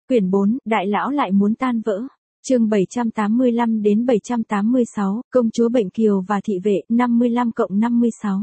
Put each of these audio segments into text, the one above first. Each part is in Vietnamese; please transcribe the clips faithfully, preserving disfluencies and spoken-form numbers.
Quyển bốn, Đại lão lại muốn tan vỡ. Chương bảy trăm tám mươi lăm đến bảy trăm tám mươi sáu, Công chúa Bệnh Kiều và thị vệ, năm mươi lăm cộng năm mươi sáu.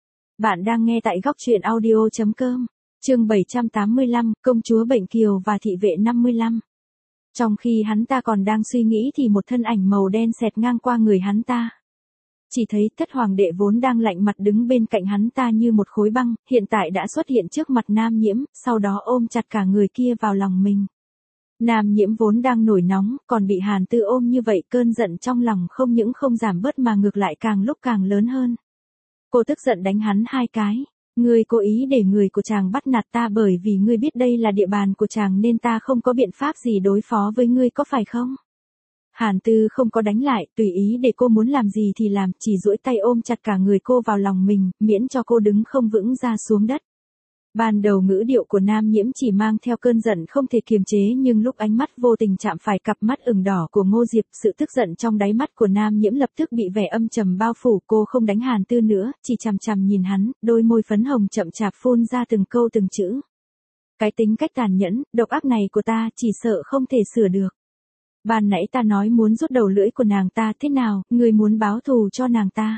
Bạn đang nghe tại góc truyện audio chấm com. Chương bảy trăm tám mươi lăm, Công chúa Bệnh Kiều và thị vệ năm mươi lăm. Trong khi hắn ta còn đang suy nghĩ thì một thân ảnh màu đen xẹt ngang qua người hắn ta. Chỉ thấy Thất Hoàng đệ vốn đang lạnh mặt đứng bên cạnh hắn ta như một khối băng, hiện tại đã xuất hiện trước mặt Nam Nhiễm, sau đó ôm chặt cả người kia vào lòng mình. Nam Nhiễm vốn đang nổi nóng, còn bị Hàn Tư ôm như vậy, cơn giận trong lòng không những không giảm bớt mà ngược lại càng lúc càng lớn hơn. Cô tức giận đánh hắn hai cái. Ngươi cố ý để người của chàng bắt nạt ta bởi vì ngươi biết đây là địa bàn của chàng nên ta không có biện pháp gì đối phó với ngươi có phải không? Hàn Tư không có đánh lại, tùy ý để cô muốn làm gì thì làm, chỉ duỗi tay ôm chặt cả người cô vào lòng mình, miễn cho cô đứng không vững ra xuống đất. Ban đầu ngữ điệu của Nam Nhiễm chỉ mang theo cơn giận không thể kiềm chế, nhưng lúc ánh mắt vô tình chạm phải cặp mắt ửng đỏ của Ngô Diệp, sự tức giận trong đáy mắt của Nam Nhiễm lập tức bị vẻ âm trầm bao phủ. Cô không đánh Hàn Tư nữa, chỉ chằm chằm nhìn hắn, đôi môi phấn hồng chậm chạp phun ra từng câu từng chữ. Cái tính cách tàn nhẫn, độc ác này của ta chỉ sợ không thể sửa được. Ban nãy ta nói muốn rút đầu lưỡi của nàng ta, thế nào, ngươi muốn báo thù cho nàng ta?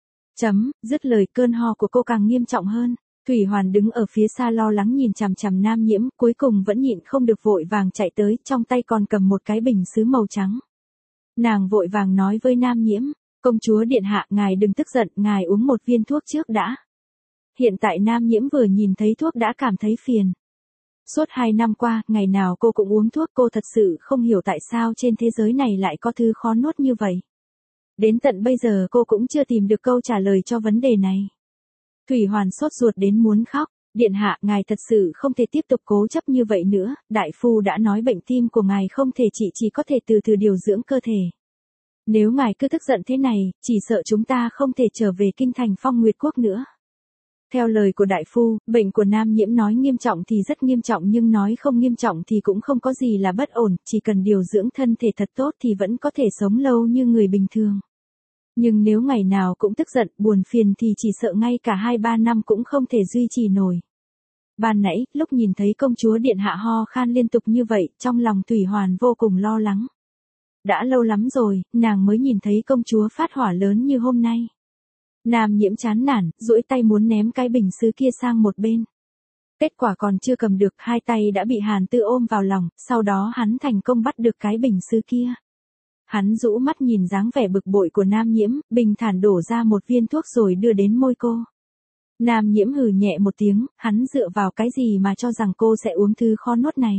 Chấm, dứt lời cơn ho của cô càng nghiêm trọng hơn. Thủy Hoàn đứng ở phía xa lo lắng nhìn chằm chằm Nam Nhiễm, cuối cùng vẫn nhịn không được vội vàng chạy tới, trong tay còn cầm một cái bình sứ màu trắng. Nàng vội vàng nói với Nam Nhiễm, công chúa điện hạ, ngài đừng tức giận, ngài uống một viên thuốc trước đã. Hiện tại Nam Nhiễm vừa nhìn thấy thuốc đã cảm thấy phiền. Suốt hai năm qua, ngày nào cô cũng uống thuốc, cô thật sự không hiểu tại sao trên thế giới này lại có thứ khó nuốt như vậy. Đến tận bây giờ cô cũng chưa tìm được câu trả lời cho vấn đề này. Thủy Hoàn sốt ruột đến muốn khóc, điện hạ, ngài thật sự không thể tiếp tục cố chấp như vậy nữa, đại phu đã nói bệnh tim của ngài không thể trị, chỉ có thể từ từ điều dưỡng cơ thể. Nếu ngài cứ tức giận thế này, chỉ sợ chúng ta không thể trở về kinh thành Phong Nguyệt Quốc nữa. Theo lời của đại phu, bệnh của Nam Nhiễm nói nghiêm trọng thì rất nghiêm trọng, nhưng nói không nghiêm trọng thì cũng không có gì là bất ổn, chỉ cần điều dưỡng thân thể thật tốt thì vẫn có thể sống lâu như người bình thường. Nhưng nếu ngày nào cũng tức giận, buồn phiền thì chỉ sợ ngay cả hai ba năm cũng không thể duy trì nổi. Ban nãy, lúc nhìn thấy công chúa điện hạ ho khan liên tục như vậy, trong lòng Thủy Hoàn vô cùng lo lắng. Đã lâu lắm rồi, nàng mới nhìn thấy công chúa phát hỏa lớn như hôm nay. Nam Nhiễm chán nản, duỗi tay muốn ném cái bình sứ kia sang một bên. Kết quả còn chưa cầm được, hai tay đã bị Hàn Tư ôm vào lòng, sau đó hắn thành công bắt được cái bình sứ kia. Hắn rũ mắt nhìn dáng vẻ bực bội của Nam Nhiễm, bình thản đổ ra một viên thuốc rồi đưa đến môi cô. Nam Nhiễm hừ nhẹ một tiếng, hắn dựa vào cái gì mà cho rằng cô sẽ uống thứ khó nuốt này.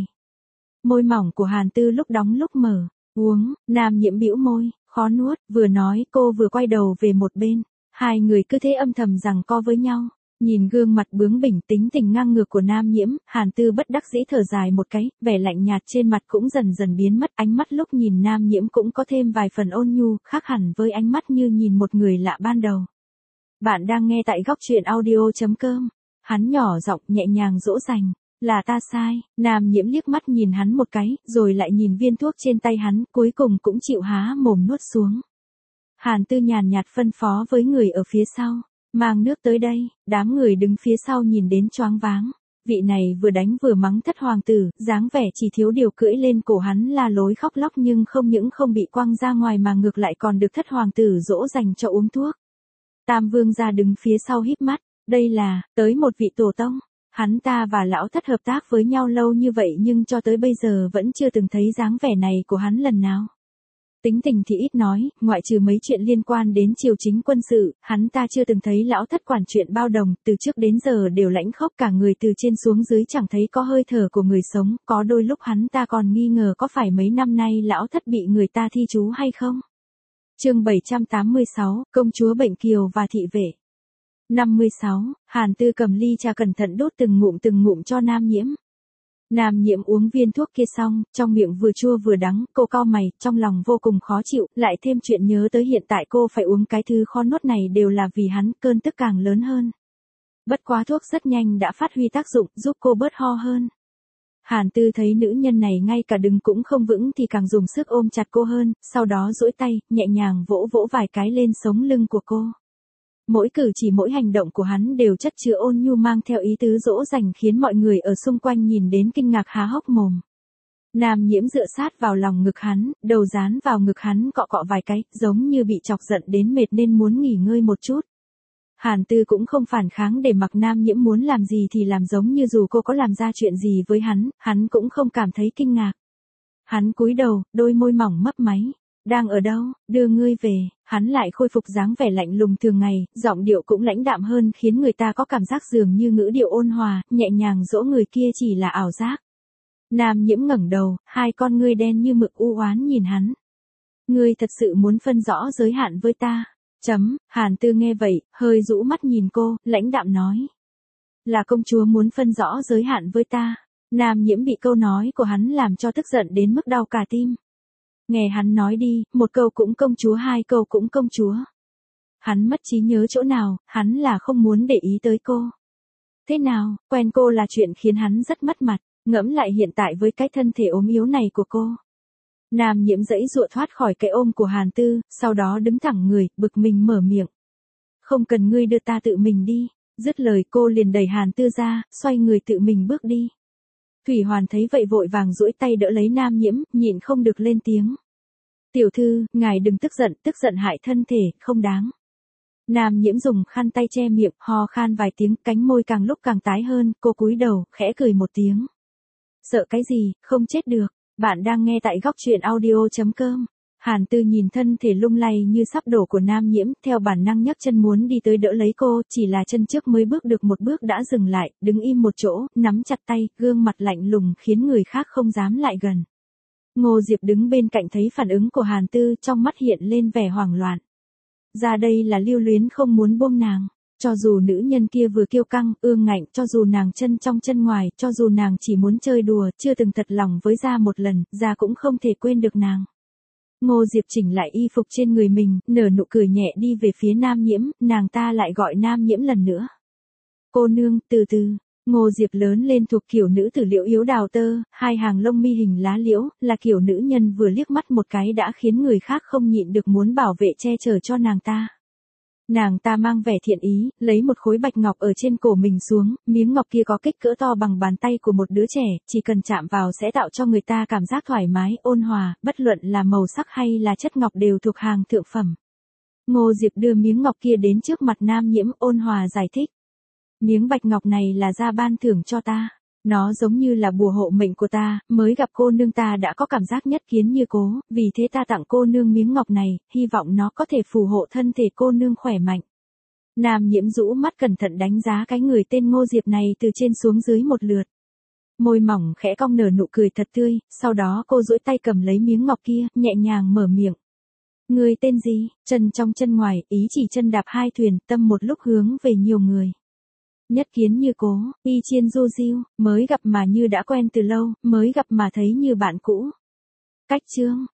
Môi mỏng của Hàn Tư lúc đóng lúc mở, uống, Nam Nhiễm bĩu môi, khó nuốt, vừa nói cô vừa quay đầu về một bên. Hai người cứ thế âm thầm giằng co với nhau. Nhìn gương mặt bướng bỉnh tính tình ngang ngược của Nam Nhiễm, Hàn Tư bất đắc dĩ thở dài một cái, vẻ lạnh nhạt trên mặt cũng dần dần biến mất, ánh mắt lúc nhìn Nam Nhiễm cũng có thêm vài phần ôn nhu, khác hẳn với ánh mắt như nhìn một người lạ ban đầu. Bạn đang nghe tại góc truyện audio chấm com. Hắn nhỏ giọng nhẹ nhàng dỗ dành, là ta sai. Nam Nhiễm liếc mắt nhìn hắn một cái, rồi lại nhìn viên thuốc trên tay hắn, cuối cùng cũng chịu há mồm nuốt xuống. Hàn Tư nhàn nhạt phân phó với người ở phía sau. Mang nước tới đây, đám người đứng phía sau nhìn đến choáng váng. Vị này vừa đánh vừa mắng Thất Hoàng tử, dáng vẻ chỉ thiếu điều cưỡi lên cổ hắn la lối khóc lóc, nhưng không những không bị quăng ra ngoài mà ngược lại còn được Thất Hoàng tử dỗ dành cho uống thuốc. Tam Vương gia đứng phía sau híp mắt, đây là, tới một vị tổ tông. Hắn ta và lão Thất hợp tác với nhau lâu như vậy nhưng cho tới bây giờ vẫn chưa từng thấy dáng vẻ này của hắn lần nào. Tính tình thì ít nói, ngoại trừ mấy chuyện liên quan đến triều chính quân sự, hắn ta chưa từng thấy lão Thất quản chuyện bao đồng, từ trước đến giờ đều lãnh khốc, cả người từ trên xuống dưới chẳng thấy có hơi thở của người sống, có đôi lúc hắn ta còn nghi ngờ có phải mấy năm nay lão Thất bị người ta thi trú hay không. Chương bảy trăm tám mươi sáu, Công chúa Bệnh Kiều và thị vệ. năm mươi sáu, Hàn Tư cầm ly trà cẩn thận đốt từng ngụm từng ngụm cho Nam Nhiễm. Nam Nhiễm uống viên thuốc kia xong, trong miệng vừa chua vừa đắng, cô cau mày, trong lòng vô cùng khó chịu, lại thêm chuyện nhớ tới hiện tại cô phải uống cái thứ khó nuốt này đều là vì hắn, cơn tức càng lớn hơn. Bất quá thuốc rất nhanh đã phát huy tác dụng, giúp cô bớt ho hơn. Hàn Tư thấy nữ nhân này ngay cả đứng cũng không vững thì càng dùng sức ôm chặt cô hơn, sau đó duỗi tay, nhẹ nhàng vỗ vỗ vài cái lên sống lưng của cô. Mỗi cử chỉ mỗi hành động của hắn đều chất chứa ôn nhu mang theo ý tứ dỗ dành khiến mọi người ở xung quanh nhìn đến kinh ngạc há hốc mồm. Nam Nhiễm dựa sát vào lòng ngực hắn, đầu dán vào ngực hắn cọ cọ vài cái, giống như bị chọc giận đến mệt nên muốn nghỉ ngơi một chút. Hàn Tư cũng không phản kháng để mặc Nam Nhiễm muốn làm gì thì làm, giống như dù cô có làm ra chuyện gì với hắn, hắn cũng không cảm thấy kinh ngạc. Hắn cúi đầu, đôi môi mỏng mấp máy. Đang ở đâu, đưa ngươi về, hắn lại khôi phục dáng vẻ lạnh lùng thường ngày, giọng điệu cũng lãnh đạm hơn khiến người ta có cảm giác dường như ngữ điệu ôn hòa, nhẹ nhàng dỗ người kia chỉ là ảo giác. Nam Nhiễm ngẩng đầu, hai con ngươi đen như mực u oán nhìn hắn. Ngươi thật sự muốn phân rõ giới hạn với ta? Chấm, Hàn Tư nghe vậy, hơi rũ mắt nhìn cô, lãnh đạm nói. Là công chúa muốn phân rõ giới hạn với ta. Nam Nhiễm bị câu nói của hắn làm cho tức giận đến mức đau cả tim. Nghe hắn nói đi, một câu cũng công chúa, hai câu cũng công chúa. Hắn mất trí nhớ chỗ nào, hắn là không muốn để ý tới cô. Thế nào, quen cô là chuyện khiến hắn rất mất mặt, ngẫm lại hiện tại với cái thân thể ốm yếu này của cô. Nam Nhiễm giãy giụa thoát khỏi cái ôm của Hàn Tư, sau đó đứng thẳng người, bực mình mở miệng. Không cần ngươi đưa, ta tự mình đi. Dứt lời cô liền đẩy Hàn Tư ra, xoay người tự mình bước đi. Thủy Hoàn thấy vậy vội vàng duỗi tay đỡ lấy Nam Nhiễm, nhịn không được lên tiếng. Tiểu thư, ngài đừng tức giận, tức giận hại thân thể, không đáng. Nam Nhiễm dùng khăn tay che miệng, ho khan vài tiếng, cánh môi càng lúc càng tái hơn, cô cúi đầu, khẽ cười một tiếng. Sợ cái gì, không chết được. Bạn đang nghe tại góc truyện audio chấm com. Hàn Tư nhìn thân thể lung lay như sắp đổ của Nam Nhiễm, theo bản năng nhấc chân muốn đi tới đỡ lấy cô, chỉ là chân trước mới bước được một bước đã dừng lại, đứng im một chỗ, nắm chặt tay, gương mặt lạnh lùng khiến người khác không dám lại gần. Ngô Diệp đứng bên cạnh thấy phản ứng của Hàn Tư, trong mắt hiện lên vẻ hoảng loạn. Ra đây là lưu luyến không muốn buông nàng. Cho dù nữ nhân kia vừa kiêu căng, ương ngạnh, cho dù nàng chân trong chân ngoài, cho dù nàng chỉ muốn chơi đùa, chưa từng thật lòng với Gia một lần, Gia cũng không thể quên được nàng. Ngô Diệp chỉnh lại y phục trên người mình, nở nụ cười nhẹ đi về phía Nam Nhiễm, nàng ta lại gọi Nam Nhiễm lần nữa. Cô nương, từ từ. Ngô Diệp lớn lên thuộc kiểu nữ tử liễu yếu đào tơ, hai hàng lông mi hình lá liễu, là kiểu nữ nhân vừa liếc mắt một cái đã khiến người khác không nhịn được muốn bảo vệ che chở cho nàng ta. Nàng ta mang vẻ thiện ý, lấy một khối bạch ngọc ở trên cổ mình xuống, miếng ngọc kia có kích cỡ to bằng bàn tay của một đứa trẻ, chỉ cần chạm vào sẽ tạo cho người ta cảm giác thoải mái, ôn hòa, bất luận là màu sắc hay là chất ngọc đều thuộc hàng thượng phẩm. Ngô Diệp đưa miếng ngọc kia đến trước mặt Nam Nhiễm, ôn hòa giải thích. Miếng bạch ngọc này là Gia ban thưởng cho ta. Nó giống như là bùa hộ mệnh của ta, mới gặp cô nương ta đã có cảm giác nhất kiến như cố, vì thế ta tặng cô nương miếng ngọc này, hy vọng nó có thể phù hộ thân thể cô nương khỏe mạnh. Nam Nhiễm rũ mắt cẩn thận đánh giá cái người tên Ngô Diệp này từ trên xuống dưới một lượt. Môi mỏng khẽ cong nở nụ cười thật tươi, sau đó cô duỗi tay cầm lấy miếng ngọc kia, nhẹ nhàng mở miệng. Người tên gì? Chân trong chân ngoài, ý chỉ chân đạp hai thuyền, tâm một lúc hướng về nhiều người. Nhất kiến như cố, y chiên du diêu, mới gặp mà như đã quen từ lâu, mới gặp mà thấy như bạn cũ. Cách chương,